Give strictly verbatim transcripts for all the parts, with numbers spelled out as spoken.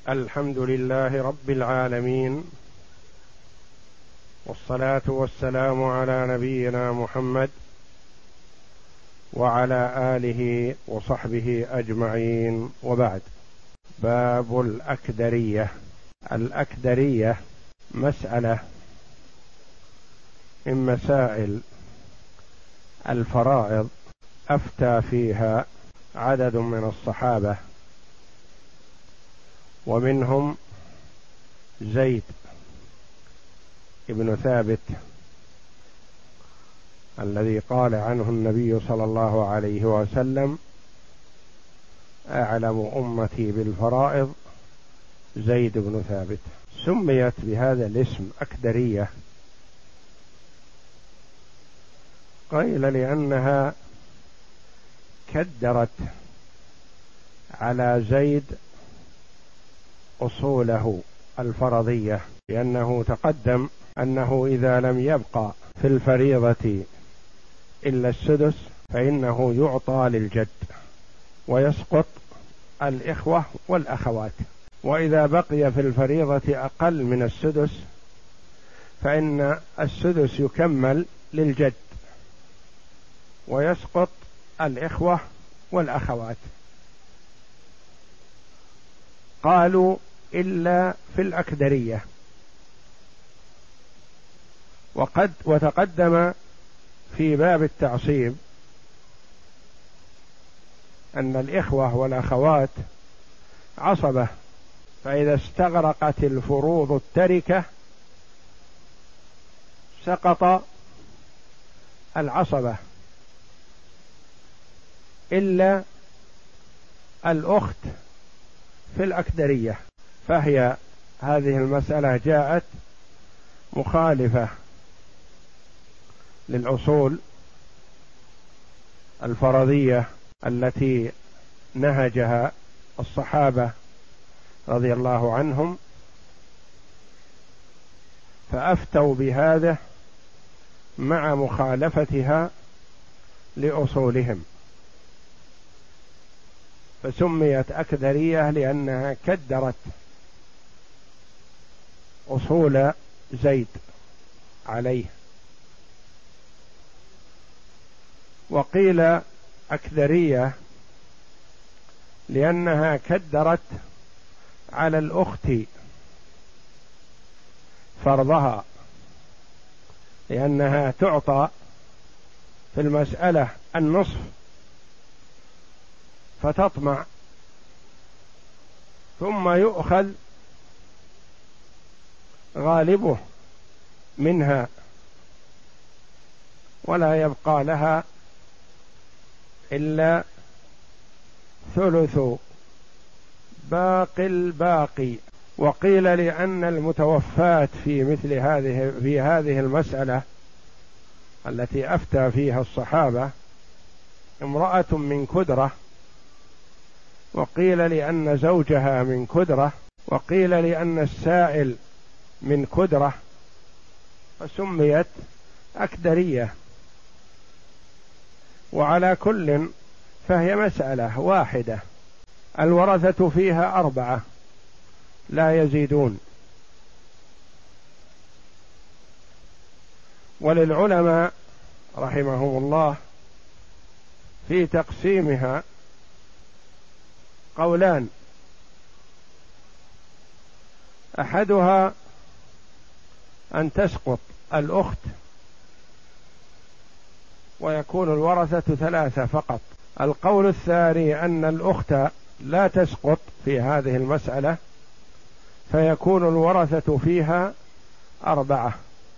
الحمد لله رب العالمين، والصلاة والسلام على نبينا محمد وعلى آله وصحبه أجمعين، وبعد. باب الأكدرية. الأكدرية مسألة من مسائل الفرائض أفتى فيها عدد من الصحابة، ومنهم زيد بن ثابت الذي قال عنه النبي صلى الله عليه وسلم: أعلم أمتي بالفرائض زيد بن ثابت. سميت بهذا الاسم أكدرية، قيل لأنها كدرت على زيد أصوله الفرضية، لأنه تقدم أنه إذا لم يبقى في الفريضة إلا السدس فإنه يعطى للجد ويسقط الإخوة والأخوات، وإذا بقي في الفريضة أقل من السدس فإن السدس يكمل للجد ويسقط الإخوة والأخوات. قالوا إلا في الأكدرية. وقد وتقدم في باب التعصيب أن الإخوة والأخوات عصبة، فإذا استغرقت الفروض التركة سقط العصبة، إلا الأخت في الأكدرية، فهي هذه المسألة جاءت مخالفة للأصول الفرضية التي نهجها الصحابة رضي الله عنهم، فأفتوا بهذا مع مخالفتها لأصولهم، فسميت أكدرية لأنها كدرت أصول زيد عليه. وقيل أكدرية لأنها كدرت على الأخت فرضها، لأنها تعطى في المسألة النصف فتطمع ثم يؤخذ غالبه منها ولا يبقى لها إلا ثلث باقي الباقي. وقيل لأن المتوفاة في مثل هذه في هذه المسألة التي أفتى فيها الصحابة امرأة من كدرة، وقيل لأن زوجها من كدرة، وقيل لأن السائل من كدرة، فسميت أكدرية. وعلى كل فهي مسألة واحدة، الورثة فيها أربعة لا يزيدون. وللعلماء رحمهم الله في تقسيمها قولان: أحدها أن تسقط الأخت ويكون الورثة ثلاثة فقط. القول الثاني أن الأخت لا تسقط في هذه المسألة فيكون الورثة فيها أربعة.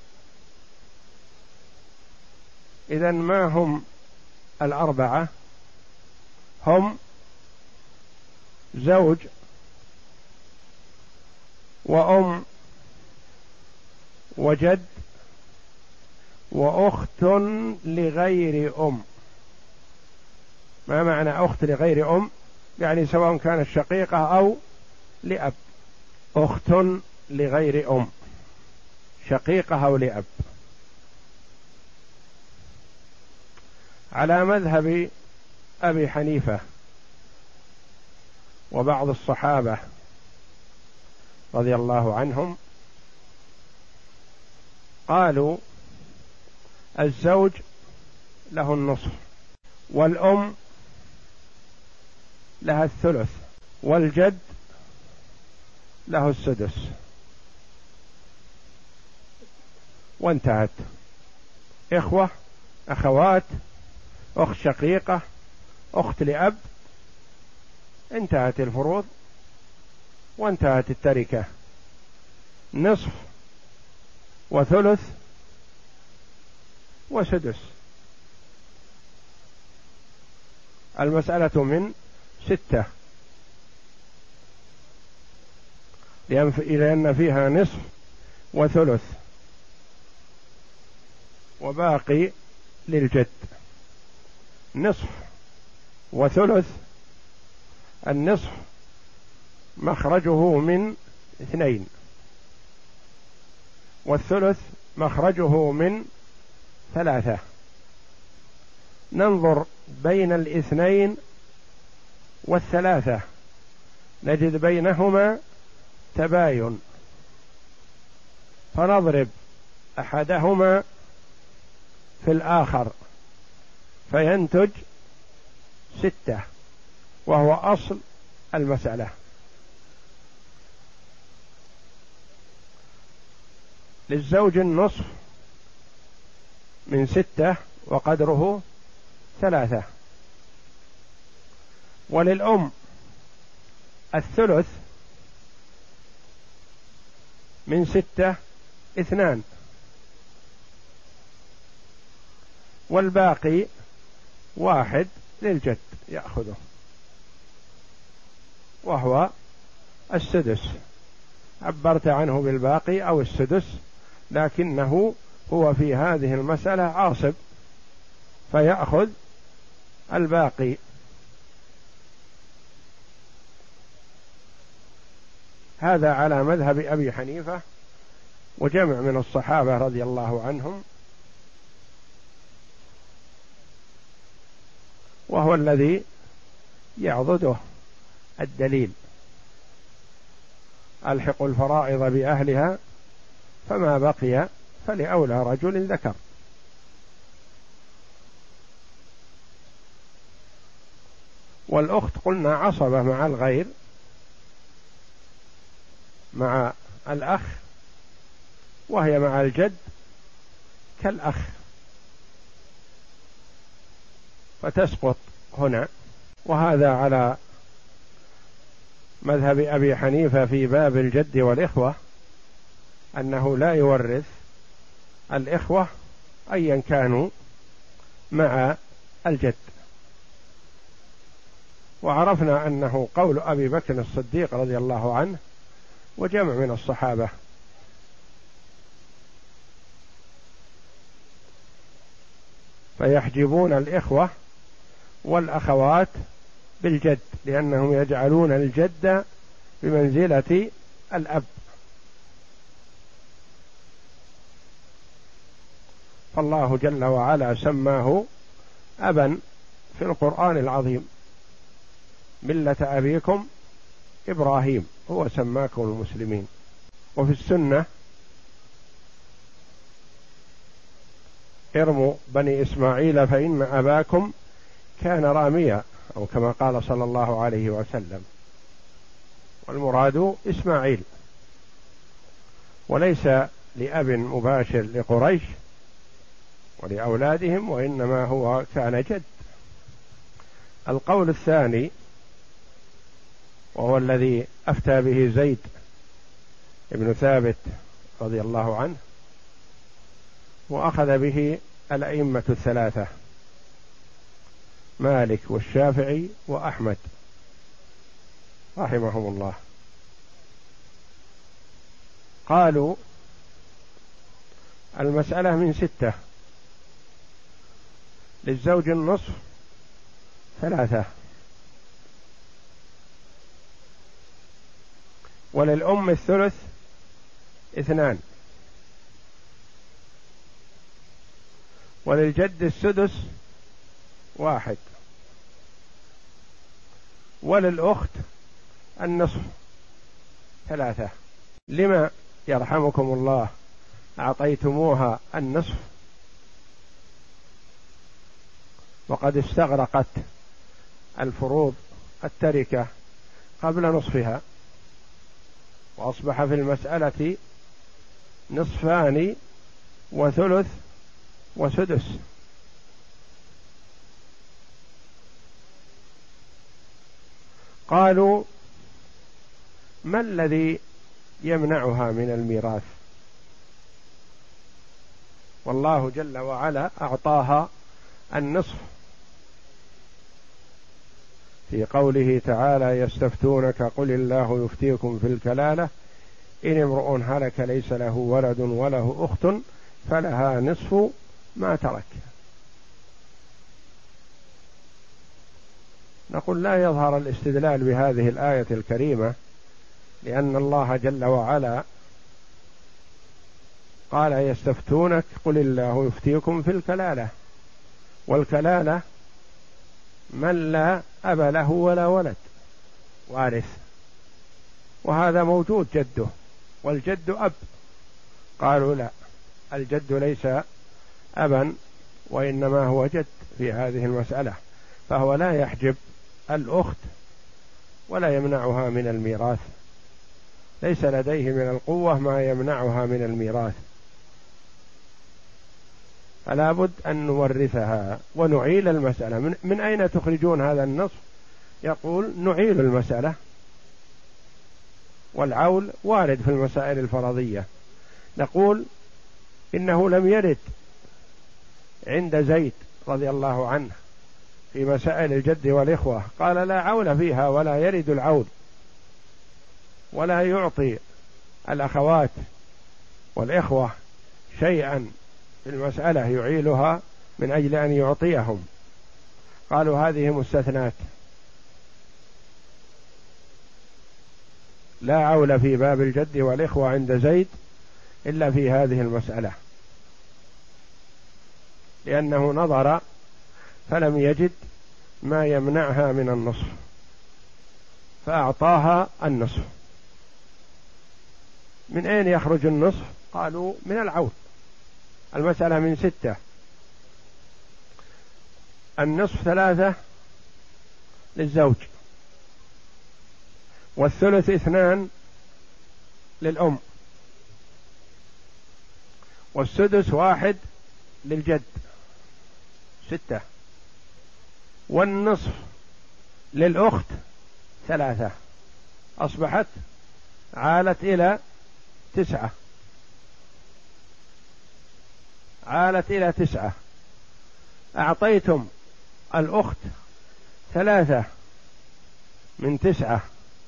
إذن ما هم الأربعة؟ هم زوج وأم وجد وأخت لغير أم. ما معنى أخت لغير أم؟ يعني سواء كانت شقيقة أو لأب. أخت لغير أم، شقيقة أو لأب. على مذهب أبي حنيفة وبعض الصحابة رضي الله عنهم قالوا الزوج له النصف، والأم لها الثلث، والجد له السدس، وانتهت. إخوة، أخوات، أخت شقيقة، أخت لأب، انتهت الفروض وانتهت التركة. نصف وثلث وسدس. المسألة من ستة، لأن فيها نصف وثلث وباقي للجد. نصف وثلث، النصف مخرجه من اثنين، والثلث مخرجه من ثلاثة. ننظر بين الاثنين والثلاثة نجد بينهما تباين، فنضرب أحدهما في الآخر فينتج ستة، وهو أصل المسألة. للزوج النصف من ستة وقدره ثلاثة، وللأم الثلث من ستة اثنان، والباقي واحد للجد يأخذه وهو السدس. عبرت عنه بالباقي أو السدس، لكنه هو في هذه المسألة عاصب فيأخذ الباقي. هذا على مذهب أبي حنيفة وجمع من الصحابة رضي الله عنهم، وهو الذي يعضده الدليل: ألحق الفرائض بأهلها فما بقي فلأولى رجل ذكر. والأخت قلنا عصبة مع الغير، مع الأخ، وهي مع الجد كالأخ، فتسقط هنا. وهذا على مذهب أبي حنيفة في باب الجد والإخوة، أنه لا يورث الإخوة أيا كانوا مع الجد. وعرفنا أنه قول أبي بكر الصديق رضي الله عنه وجمع من الصحابة. فيحجبون الإخوة والأخوات بالجد، لأنهم يجعلون الجد بمنزلة الأب. فالله جل وعلا سماه أبا في القرآن العظيم: ملة أبيكم إبراهيم، هو سماكم المسلمين. وفي السنة: ارموا بني إسماعيل فإن أباكم كان راميا، أو كما قال صلى الله عليه وسلم. والمراد إسماعيل، وليس لأب مباشر لقريش ولأولادهم، وإنما هو كان جد. القول الثاني وهو الذي أفتى به زيد بن ثابت رضي الله عنه، وأخذ به الأئمة الثلاثة مالك والشافعي وأحمد رحمهم الله. قالوا المسألة من ستة: للزوج النصف ثلاثة، وللأم الثلث اثنان، وللجد السدس واحد، وللأخت النصف ثلاثة. لما يرحمكم الله أعطيتموها النصف وقد استغرقت الفروض التركة قبل نصفها، وأصبح في المسألة نصفان وثلث وسدس. قالوا: ما الذي يمنعها من الميراث؟ والله جل وعلا أعطاها النصف في قوله تعالى: يستفتونك قل الله يفتيكم في الكلالة إن امرؤ هلك ليس له ولد وله أخت فلها نصف ما ترك. نقول: لا يظهر الاستدلال بهذه الآية الكريمة، لأن الله جل وعلا قال: يستفتونك قل الله يفتيكم في الكلالة، والكلالة من لا أب له ولا ولد وارث، وهذا موجود جده، والجد أب. قالوا: لا، الجد ليس أبا وإنما هو جد في هذه المسألة، فهو لا يحجب الأخت ولا يمنعها من الميراث، ليس لديه من القوة ما يمنعها من الميراث، فلا بد أن نورثها ونعيل المسألة. من, من أين تخرجون هذا النصف؟ يقول: نعيل المسألة، والعول وارد في المسائل الفرضية. نقول: إنه لم يرد عند زيد رضي الله عنه في مسائل الجد والإخوة قال: لا عول فيها ولا يرد العول، ولا يعطي الأخوات والإخوة شيئا في المسألة يعيلها من أجل أن يعطيهم. قالوا: هذه مستثنات، لا عول في باب الجد والإخوة عند زيد إلا في هذه المسألة، لأنه نظر فلم يجد ما يمنعها من النصف فأعطاها النصف. من أين يخرج النصف؟ قالوا: من العول. المسألة من ستة، النصف ثلاثة للزوج، والثلث اثنان للأم، والسدس واحد للجد، ستة، والنصف للأخت ثلاثة، أصبحت عالت إلى تسعة، عالت إلى تسعة. أعطيتم الأخت ثلاثة من تسعة،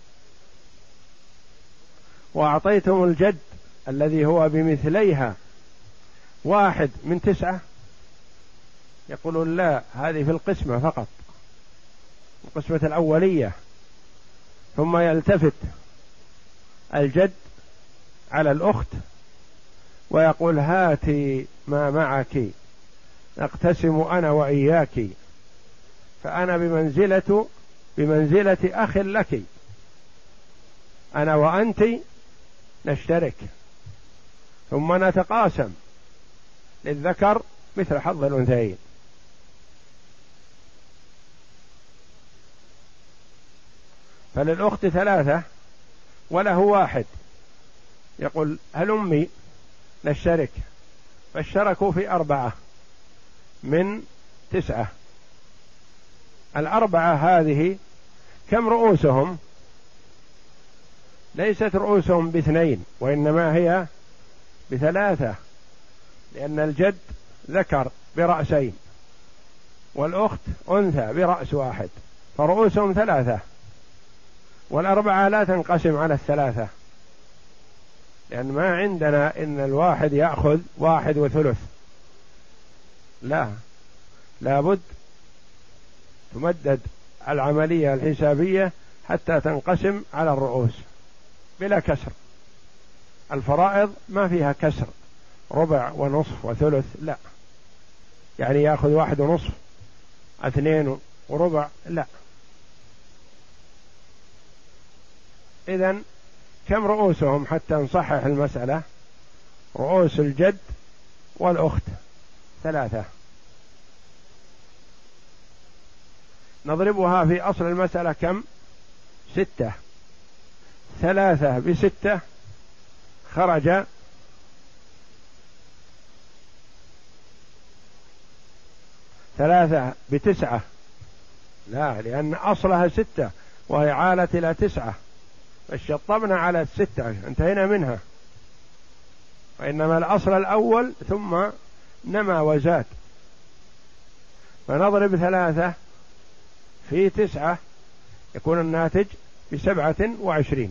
وأعطيتم الجد الذي هو بمثليها واحد من تسعة. يقولون: لا، هذه في القسمة فقط، القسمة الأولية. ثم يلتفت الجد على الأخت ويقول: هاتي ما معك نقتسم أنا وإياك، فأنا بمنزلة بمنزلة أخ لك، أنا وأنت نشترك ثم نتقاسم، للذكر مثل حظ الأنثيين. فللأخت ثلاثة وله واحد، يقول: هل أمي نشترك، فاشتركوا في أربعة من تسعة. الأربعة هذه كم رؤوسهم؟ ليست رؤوسهم باثنين، وإنما هي بثلاثة، لأن الجد ذكر برأسين والأخت أنثى برأس واحد، فرؤوسهم ثلاثة، والأربعة لا تنقسم على الثلاثة، لأن ما عندنا إن الواحد يأخذ واحد وثلث، لا، لابد تمدد العملية الحسابية حتى تنقسم على الرؤوس بلا كسر. الفرائض ما فيها كسر، ربع ونصف وثلث، لا، يعني يأخذ واحد ونصف، اثنين وربع، لا. إذن كم رؤوسهم حتى نصحح المسألة؟ رؤوس الجد والأخت ثلاثة، نضربها في أصل المسألة كم؟ ستة. ثلاثة بستة خرج ثلاثة بتسعة، لا، لأن أصلها ستة وهي عالت إلى تسعة، فشطبنا على الستة انتهينا منها، وإنما الأصل الأول ثم نما وزاد. فنضرب ثلاثة في تسعة يكون الناتج بسبعة وعشرين.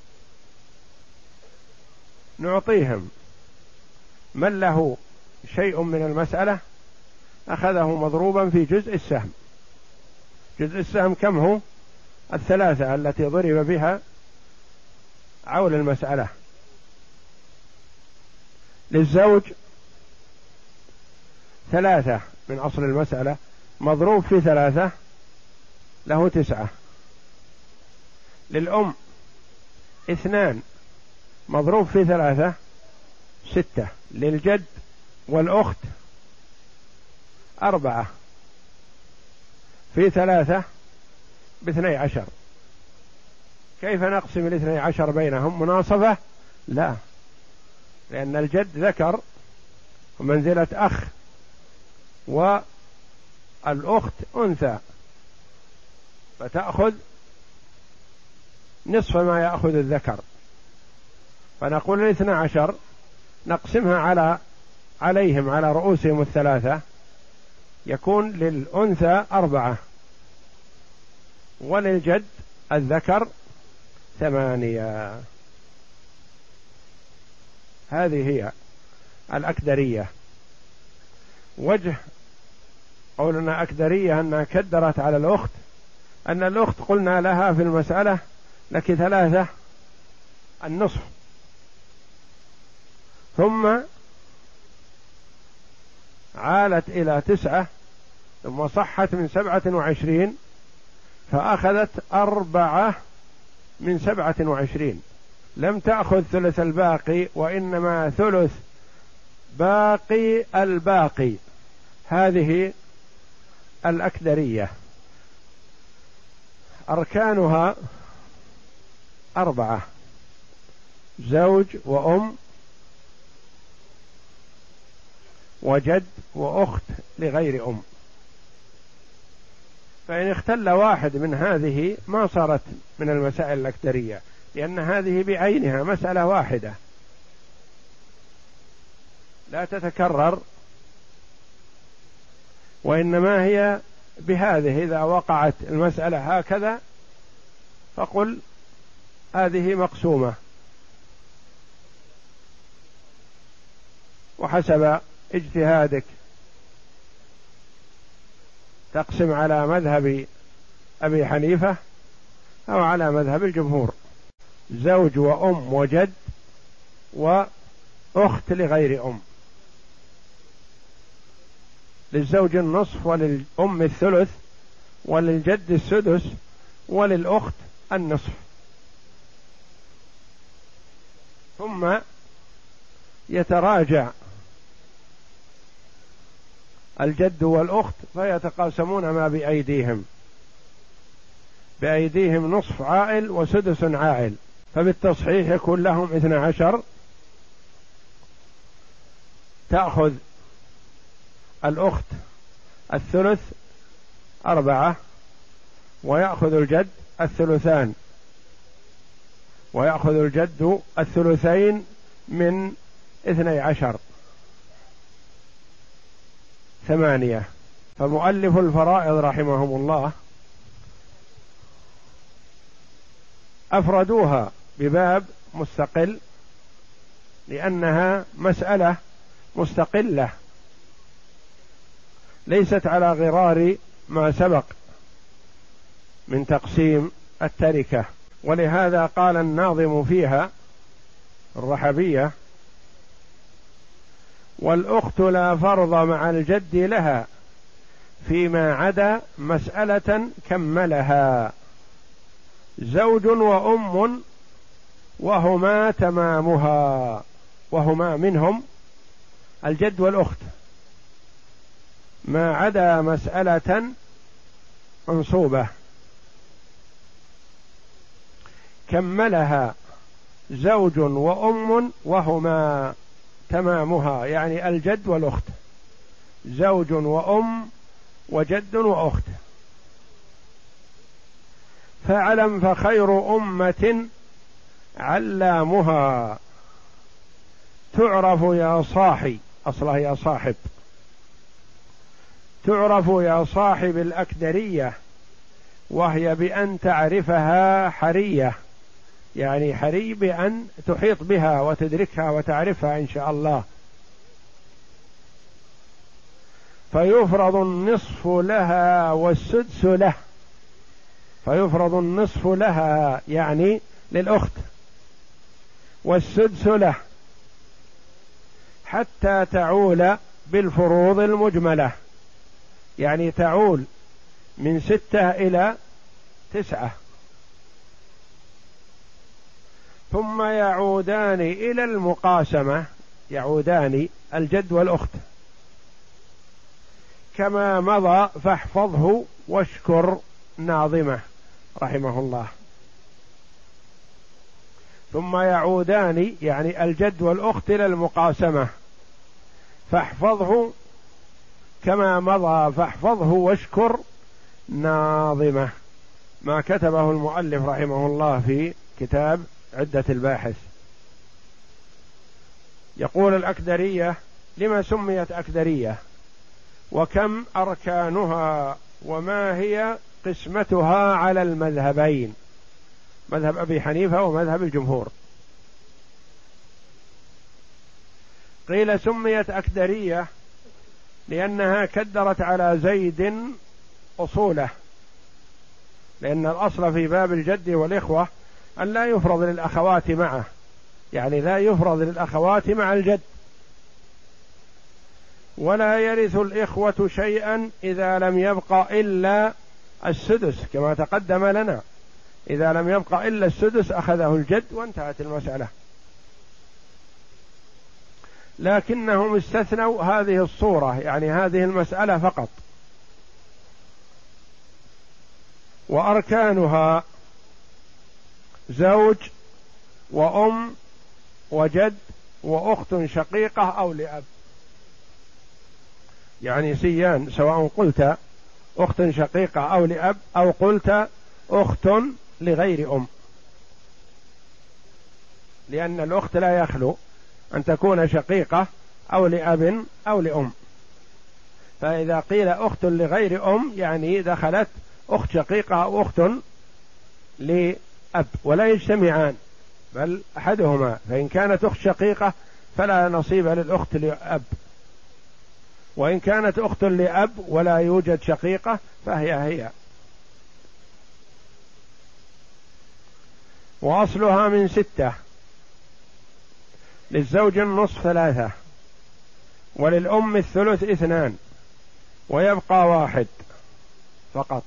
نعطيهم من له شيء من المسألة أخذه مضروبا في جزء السهم. جزء السهم كم هو؟ الثلاثة التي ضرب بها عول المسألة. للزوج ثلاثة من أصل المسألة مضروب في ثلاثة له تسعة. للأم اثنان مضروب في ثلاثة ستة. للجد والأخت أربعة في ثلاثة باثني عشر. كيف نقسم الاثني عشر بينهم؟ مناصفة؟ لا، لأن الجد ذكر ومنزلة أخ والأخت أنثى، فتأخذ نصف ما يأخذ الذكر. فنقول الاثنى عشر نقسمها على عليهم على رؤوسهم الثلاثة، يكون للأنثى أربعة وللجد الذكر ثمانية. هذه هي الأكدرية. وجه قولنا أكدرية أنها كدرت على الأخت، أن الأخت قلنا لها في المسألة لك ثلاثة النصف، ثم عالت إلى تسعة، ثم صحت من سبعة وعشرين فأخذت أربعة من سبعة وعشرين، لم تأخذ ثلث الباقي وإنما ثلث باقي الباقي. هذه الأكدرية. أركانها أربعة: زوج وأم وجد وأخت لغير أم. فإن اختل واحد من هذه ما صارت من المسائل الأكدرية، لأن هذه بعينها مسألة واحدة لا تتكرر، وإنما هي بهذه. إذا وقعت المسألة هكذا فقل هذه مقسومة، وحسب اجتهادك تقسم على مذهب أبي حنيفة أو على مذهب الجمهور. زوج وأم وجد وأخت لغير أم. للزوج النصف وللأم الثلث وللجد السدس وللأخت النصف. ثم يتراجع الجد والأخت فيتقاسمون ما بأيديهم، بأيديهم نصف عائل وسدس عائل، فبالتصحيح يكون لهم اثنى عشر. تأخذ الأخت الثلث أربعة، ويأخذ الجد الثلثان، ويأخذ الجد الثلثين من اثني عشر ثمانية. فمؤلف الفرائض رحمهم الله أفردوها بباب مستقل، لأنها مسألة مستقلة ليست على غرار ما سبق من تقسيم التركة. ولهذا قال الناظم فيها الرحبية: والأخت لا فرض مع الجد لها فيما عدا مسألة كملها، زوج وأم وهما تمامها، وهما منهم الجد والأخت، ما عدا مسألة منصوبة كملها زوج وأم وهما تمامها، يعني الجد والأخت، زوج وأم وجد وأخت. فاعلم فخير أمة علامها، تعرف يا صاحي، أصلها يا صاحب، تعرف يا صاحب الأكدرية، وهي بأن تعرفها حرية، يعني حري بأن تحيط بها وتدركها وتعرفها إن شاء الله. فيفرض النصف لها والسدس له، فيفرض النصف لها يعني للأخت، والسدس له، حتى تعول بالفروض المجملة، يعني تعول من ستة إلى تسعة، ثم يعودان إلى المقاسمة، يعودان الجد والأخت كما مضى، فاحفظه واشكر ناظمه رحمه الله. ثم يعودان يعني الجد والأخت إلى المقاسمة، فاحفظه كما مضى، فاحفظه واشكر ناظمه، ما كتبه المؤلف رحمه الله في كتاب عدة الباحث. يقول الأكدرية: لما سميت أكدرية؟ وكم أركانها؟ وما هي قسمتها على المذهبين، مذهب أبي حنيفة ومذهب الجمهور؟ قيل سميت أكدرية لأنها كدرت على زيد أصوله، لأن الأصل في باب الجد والإخوة أن لا يفرض للأخوات معه، يعني لا يفرض للأخوات مع الجد، ولا يرث الإخوة شيئا إذا لم يبق إلا السدس كما تقدم لنا، إذا لم يبق إلا السدس أخذه الجد وانتهت المسألة. لكنهم استثنوا هذه الصورة، يعني هذه المسألة فقط. وأركانها زوج وأم وجد وأخت شقيقة أو لأب، يعني سيان، سواء قلت أخت شقيقة أو لأب أو قلت أخت لغير أم، لأن الأخت لا يخلو أن تكون شقيقة أو لأب أو لأم. فإذا قيل أخت لغير أم يعني دخلت أخت شقيقة أو أخت لأب، ولا يجتمعان بل أحدهما، فإن كانت أخت شقيقة فلا نصيب للأخت لأب، وإن كانت أخت لأب ولا يوجد شقيقة فهي هي. وأصلها من ستة، للزوج النصف ثلاثة، وللأم الثلث اثنان، ويبقى واحد فقط،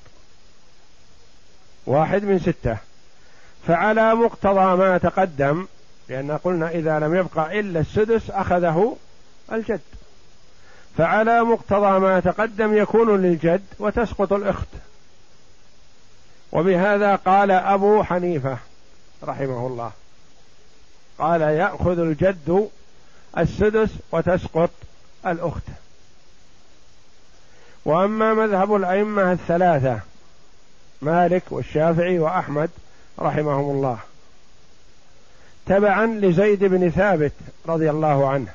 واحد من ستة. فعلى مقتضى ما تقدم، لأن قلنا إذا لم يبقى إلا السدس أخذه الجد، فعلى مقتضى ما تقدم يكون للجد وتسقط الأخت. وبهذا قال أبو حنيفة رحمه الله، قال يأخذ الجد السدس وتسقط الأخت. وأما مذهب الأئمة الثلاثة مالك والشافعي وأحمد رحمهم الله تبعا لزيد بن ثابت رضي الله عنه،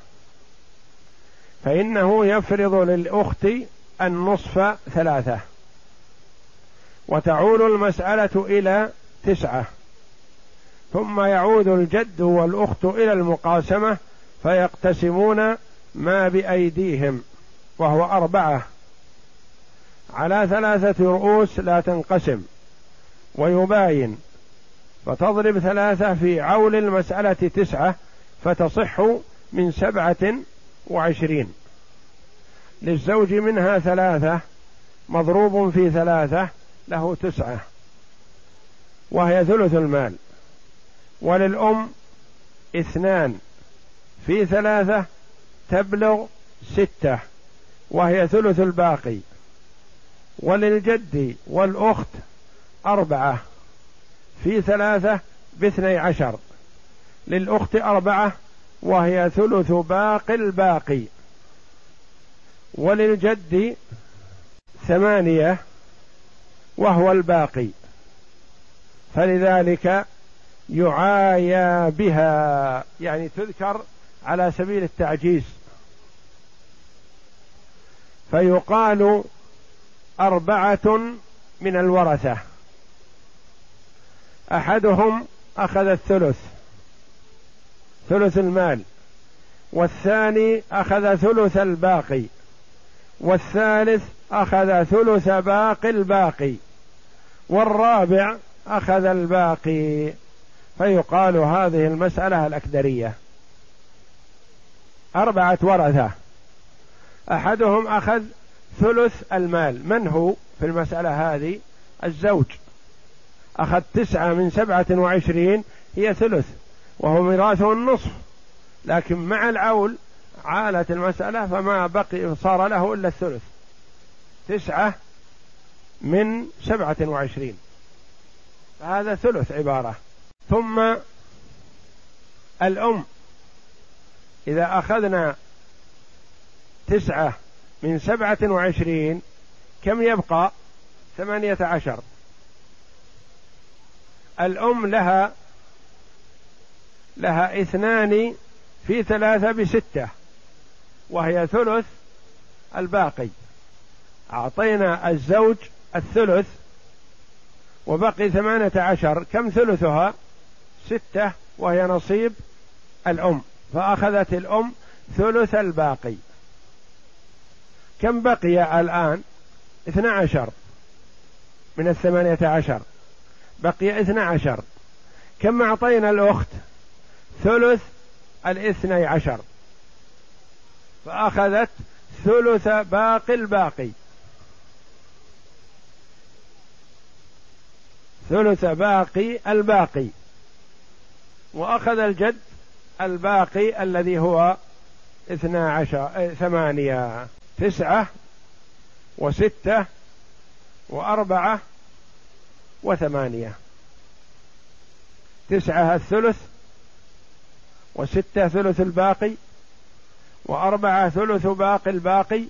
فإنه يفرض للأخت النصف ثلاثة، وتعود المسألة إلى تسعة، ثم يعود الجد والأخت إلى المقاسمة فيقتسمون ما بأيديهم، وهو أربعة على ثلاثة رؤوس لا تنقسم، ويباين، فتضرب ثلاثة في عول المسألة تسعة فتصح من سبعة وعشرين. للزوج منها ثلاثة مضروب في ثلاثة له تسعة، وهي ثلث المال، وللأم اثنان في ثلاثة تبلغ ستة وهي ثلث الباقي. وللجد والأخت أربعة في ثلاثة باثني عشر، للأخت أربعة وهي ثلث باقي الباقي. وللجد ثمانية وهو الباقي، فلذلك يعايا بها، يعني تذكر على سبيل التعجيز، فيقال أربعة من الورثة أحدهم أخذ الثلث ثلث المال، والثاني أخذ ثلث الباقي، والثالث أخذ ثلث باقي الباقي، والرابع أخذ الباقي، فيقال هذه المسألة الأكدرية. أربعة ورثة أحدهم أخذ ثلث المال، من هو في المسألة هذه؟ الزوج، أخذ تسعة من سبعة وعشرين هي ثلث، وهو ميراثه النصف، لكن مع العول عالت المسألة فما بقي صار له إلا الثلث، تسعة من سبعة وعشرين، هذا ثلث عبارة. ثم الأم إذا أخذنا تسعة من سبعة وعشرين كم يبقى؟ ثمانية عشر. الأم لها لها اثنان في ثلاثة بستة وهي ثلث الباقي. أعطينا الزوج الثلث وبقي ثمانية عشر، كم ثلثها؟ ستة، وهي نصيب الأم، فأخذت الأم ثلث الباقي. كم بقي الآن؟ اثنى عشر من الثمانية عشر، بقي اثنى عشر. كم أعطينا الأخت؟ ثلث الاثني عشر، فأخذت ثلث باقي الباقي، ثلث باقي الباقي. وأخذ الجد الباقي الذي هو اثنى عشر، ثمانية، تسعة وستة وأربعة وثمانية. تسعة الثلث، وستة ثلث الباقي، وأربعة ثلث باقي الباقي،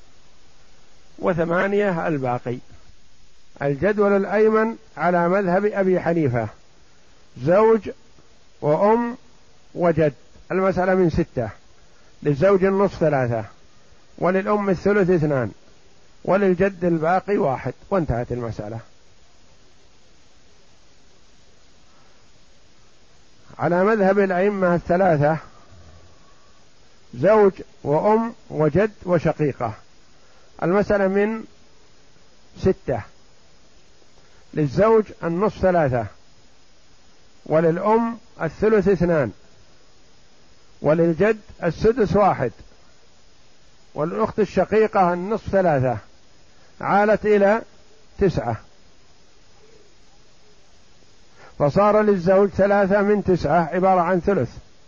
وثمانية الباقي. الجدول الأيمن على مذهب أبي حنيفة زوج وأم وجد، المسألة من ستة، للزوج النصف ثلاثة، وللأم الثلث اثنان، وللجد الباقي واحد، وانتهت المسألة. على مذهب الأئمة الثلاثة زوج وأم وجد وشقيقة، المسألة من ستة، للزوج النصف ثلاثة، وللأم الثلث اثنان، وللجد السدس واحد، والأخت الشقيقة النصف ثلاثة، عالت إلى تسعة، فصار للزوج ثلاثة من تسعة عبارة عن ثلث،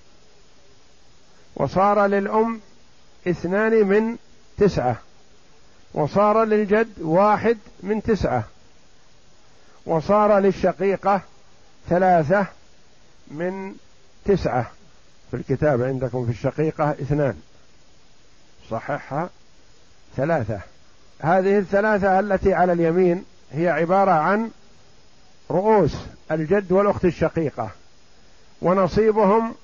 وصار للأم اثنان من تسعة، وصار للجد واحد من تسعة، وصار للشقيقة ثلاثة من تسعة. في الكتاب عندكم في الشقيقة اثنان، صححها ثلاثة. هذه الثلاثة التي على اليمين هي عبارة عن رؤوس الجد والأخت الشقيقة، ونصيبهم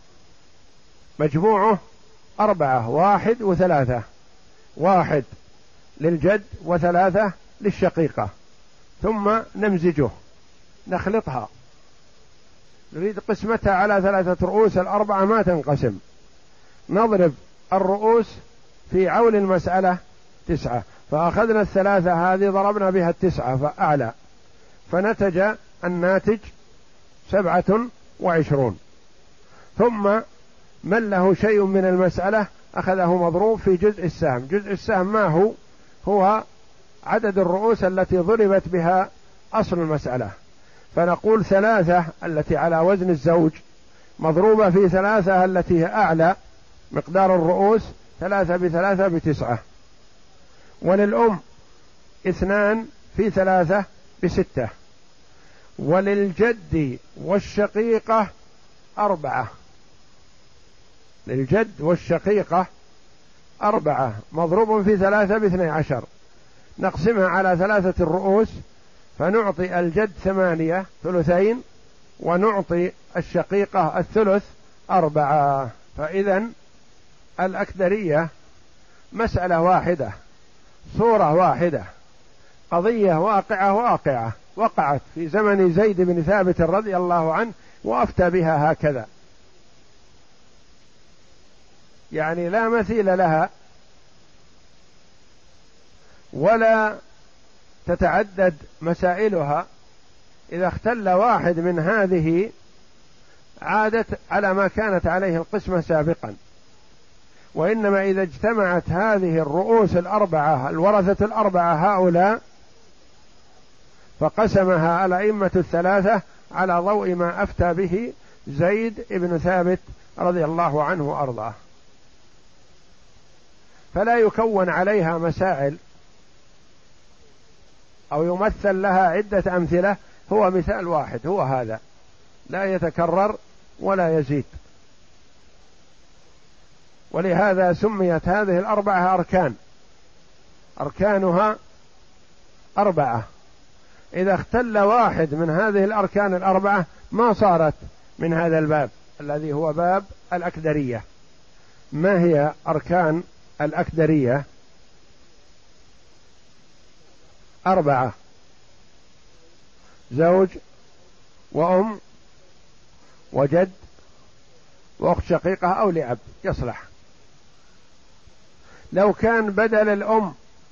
مجموعه أربعة، واحد وثلاثة، واحد للجد وثلاثة للشقيقة، ثم نمزجه نخلطها، نريد قسمتها على ثلاثة رؤوس، الأربعة ما تنقسم، نضرب الرؤوس في عول المسألة تسعة، فأخذنا الثلاثة هذه ضربنا بها التسعة فأعلى، فنتج الناتج سبعة وعشرون. ثم من له شيء من المسألة أخذه مضروب في جزء السهم. جزء السهم ما هو؟ هو عدد الرؤوس التي ضربت بها أصل المسألة، فنقول ثلاثة التي على وزن الزوج مضروبة في ثلاثة التي هي أعلى مقدار الرؤوس، ثلاثة بثلاثة بتسعة. وللأم اثنان في ثلاثة بستة. وللجد والشقيقة أربعة، للجد والشقيقة أربعة مضروب في ثلاثة باثني عشر. نقسمها على ثلاثة الرؤوس فنعطي الجد ثمانية ثلثين، ونعطي الشقيقة الثلث أربعة. فإذا الأكدرية مسألة واحدة، صورة واحدة، قضية واقعة واقعة وقعت في زمن زيد بن ثابت رضي الله عنه وأفتى بها هكذا، يعني لا مثيل لها ولا تتعدد مسائلها. إذا اختل واحد من هذه عادت على ما كانت عليه القسمة سابقا، وإنما إذا اجتمعت هذه الرؤوس الأربعة الورثة الأربعة هؤلاء فقسمها الأئمة الثلاثة على ضوء ما أفتى به زيد بن ثابت رضي الله عنه وأرضاه، فلا يكون عليها مسائل أو يمثل لها عدة أمثلة، هو مثال واحد هو هذا، لا يتكرر ولا يزيد. ولهذا سميت هذه الأربعة أركان، أركانها أربعة. إذا اختل واحد من هذه الأركان الأربعة ما صارت من هذا الباب الذي هو باب الأكدرية. ما هي أركان الأكدرية؟ أربعة: زوج وأم وجد وأخت شقيقة أو لأب يصلح. لو كان بدل الأم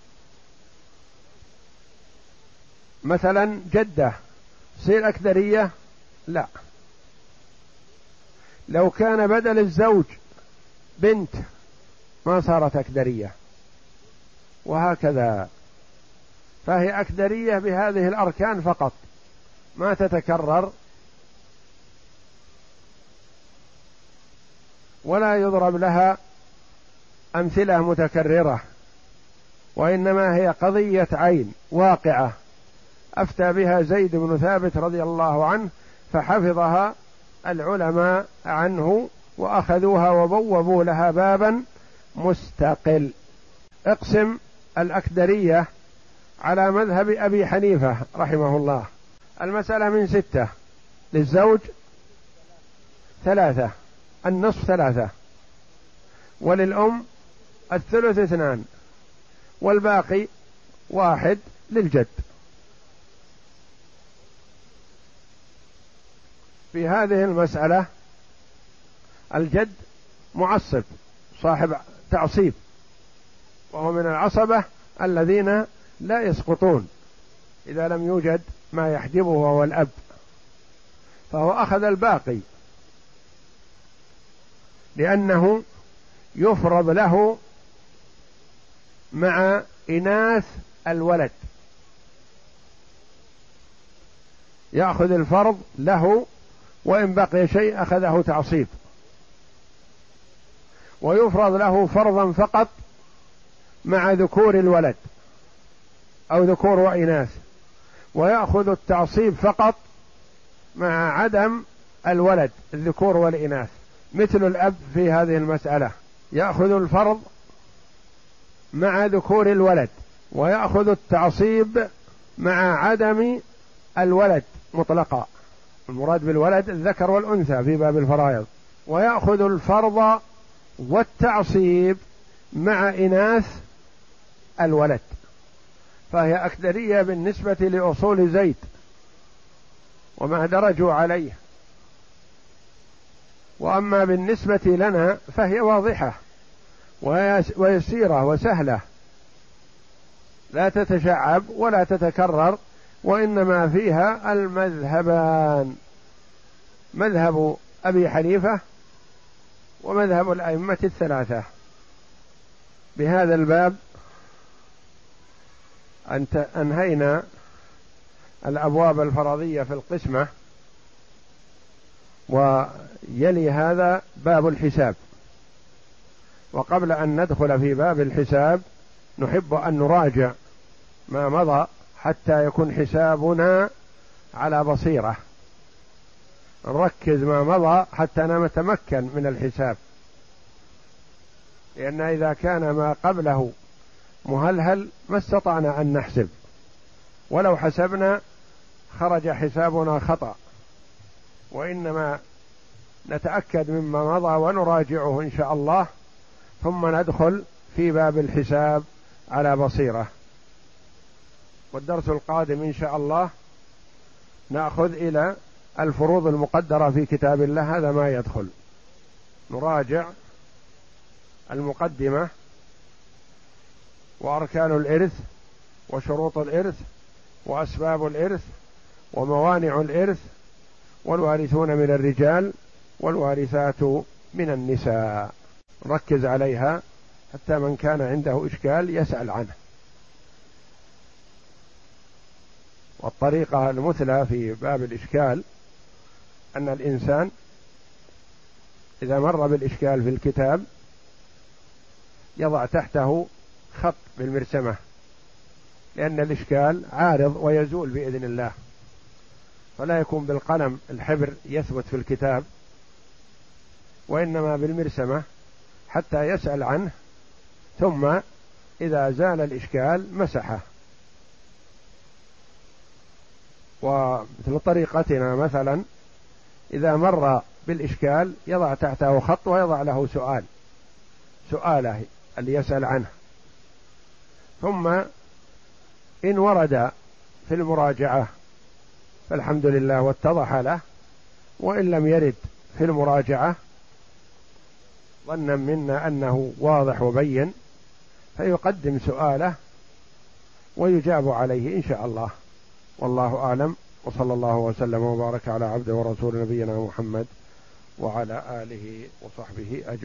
مثلا جدة تصير أكدرية؟ لا. لو كان بدل الزوج بنت ما صارت أكدرية، وهكذا. فهي أكدرية بهذه الأركان فقط، ما تتكرر ولا يضرب لها أمثلة متكررة، وإنما هي قضية عين واقعة أفتى بها زيد بن ثابت رضي الله عنه، فحفظها العلماء عنه وأخذوها وبوبوا لها بابا مستقل. اقسم الأكدرية على مذهب أبي حنيفة رحمه الله. المسألة من ستة: للزوج ثلاثة، النصف ثلاثة، وللأم الثلث اثنان، والباقي واحد للجد. في هذه المسألة الجد معصب صاحب تعصيب، وهو من العصبة الذين لا يسقطون إذا لم يوجد ما يحجبه وهو الأب، فهو أخذ الباقي لأنه يفرض له مع إناث الولد، يأخذ الفرض له، وإن بقي شيء أخذه تعصيب. ويفرض له فرضا فقط مع ذكور الولد أو ذكور وإناث، ويأخذ التعصيب فقط مع عدم الولد الذكور والإناث، مثل الأب في هذه المسألة يأخذ الفرض مع ذكور الولد، ويأخذ التعصيب مع عدم الولد مطلقا، المراد بالولد الذكر والأنثى في باب الفرائض، ويأخذ الفرض والتعصيب مع إناث الولد. فهي أكدرية بالنسبة لأصول زيد وما درجوا عليه. وأما بالنسبة لنا فهي واضحة ويسيرة وسهلة، لا تتشعب ولا تتكرر، وإنما فيها المذهبان: مذهب أبي حنيفة ومذهب الأئمة الثلاثة. بهذا الباب أنهينا الأبواب الفرضية في القسمة، ويلي هذا باب الحساب. وقبل أن ندخل في باب الحساب نحب أن نراجع ما مضى حتى يكون حسابنا على بصيرة، نركز ما مضى حتى نتمكن من الحساب، لأن إذا كان ما قبله مهلهل ما استطعنا أن نحسب، ولو حسبنا خرج حسابنا خطأ، وإنما نتأكد مما مضى ونراجعه إن شاء الله، ثم ندخل في باب الحساب على بصيرة. والدرس القادم إن شاء الله نأخذ إلى الفروض المقدرة في كتاب الله، هذا ما يدخل، نراجع المقدمة وأركان الإرث وشروط الإرث وأسباب الإرث وموانع الإرث، والوارثون من الرجال والوارثات من النساء، ركز عليها حتى من كان عنده إشكال يسأل عنه. والطريقة المثلى في باب الإشكال أن الإنسان إذا مر بالإشكال في الكتاب يضع تحته خط بالمرسمة، لأن الإشكال عارض ويزول بإذن الله، فلا يكون بالقلم الحبر يثبت في الكتاب، وإنما بالمرسمة حتى يسأل عنه، ثم إذا زال الإشكال مسحه. ومثل طريقتنا مثلا إذا مر بالإشكال يضع تحته خط ويضع له سؤال، سؤاله اللي يسأل عنه، ثم إن ورد في المراجعة فالحمد لله واتضح له، وإن لم يرد في المراجعة ظنا منا أنه واضح وبين فيقدم سؤاله ويجاب عليه إن شاء الله. والله أعلم، وصلى الله وسلم وبارك على عبده ورسول نبينا محمد وعلى آله وصحبه أجمعين.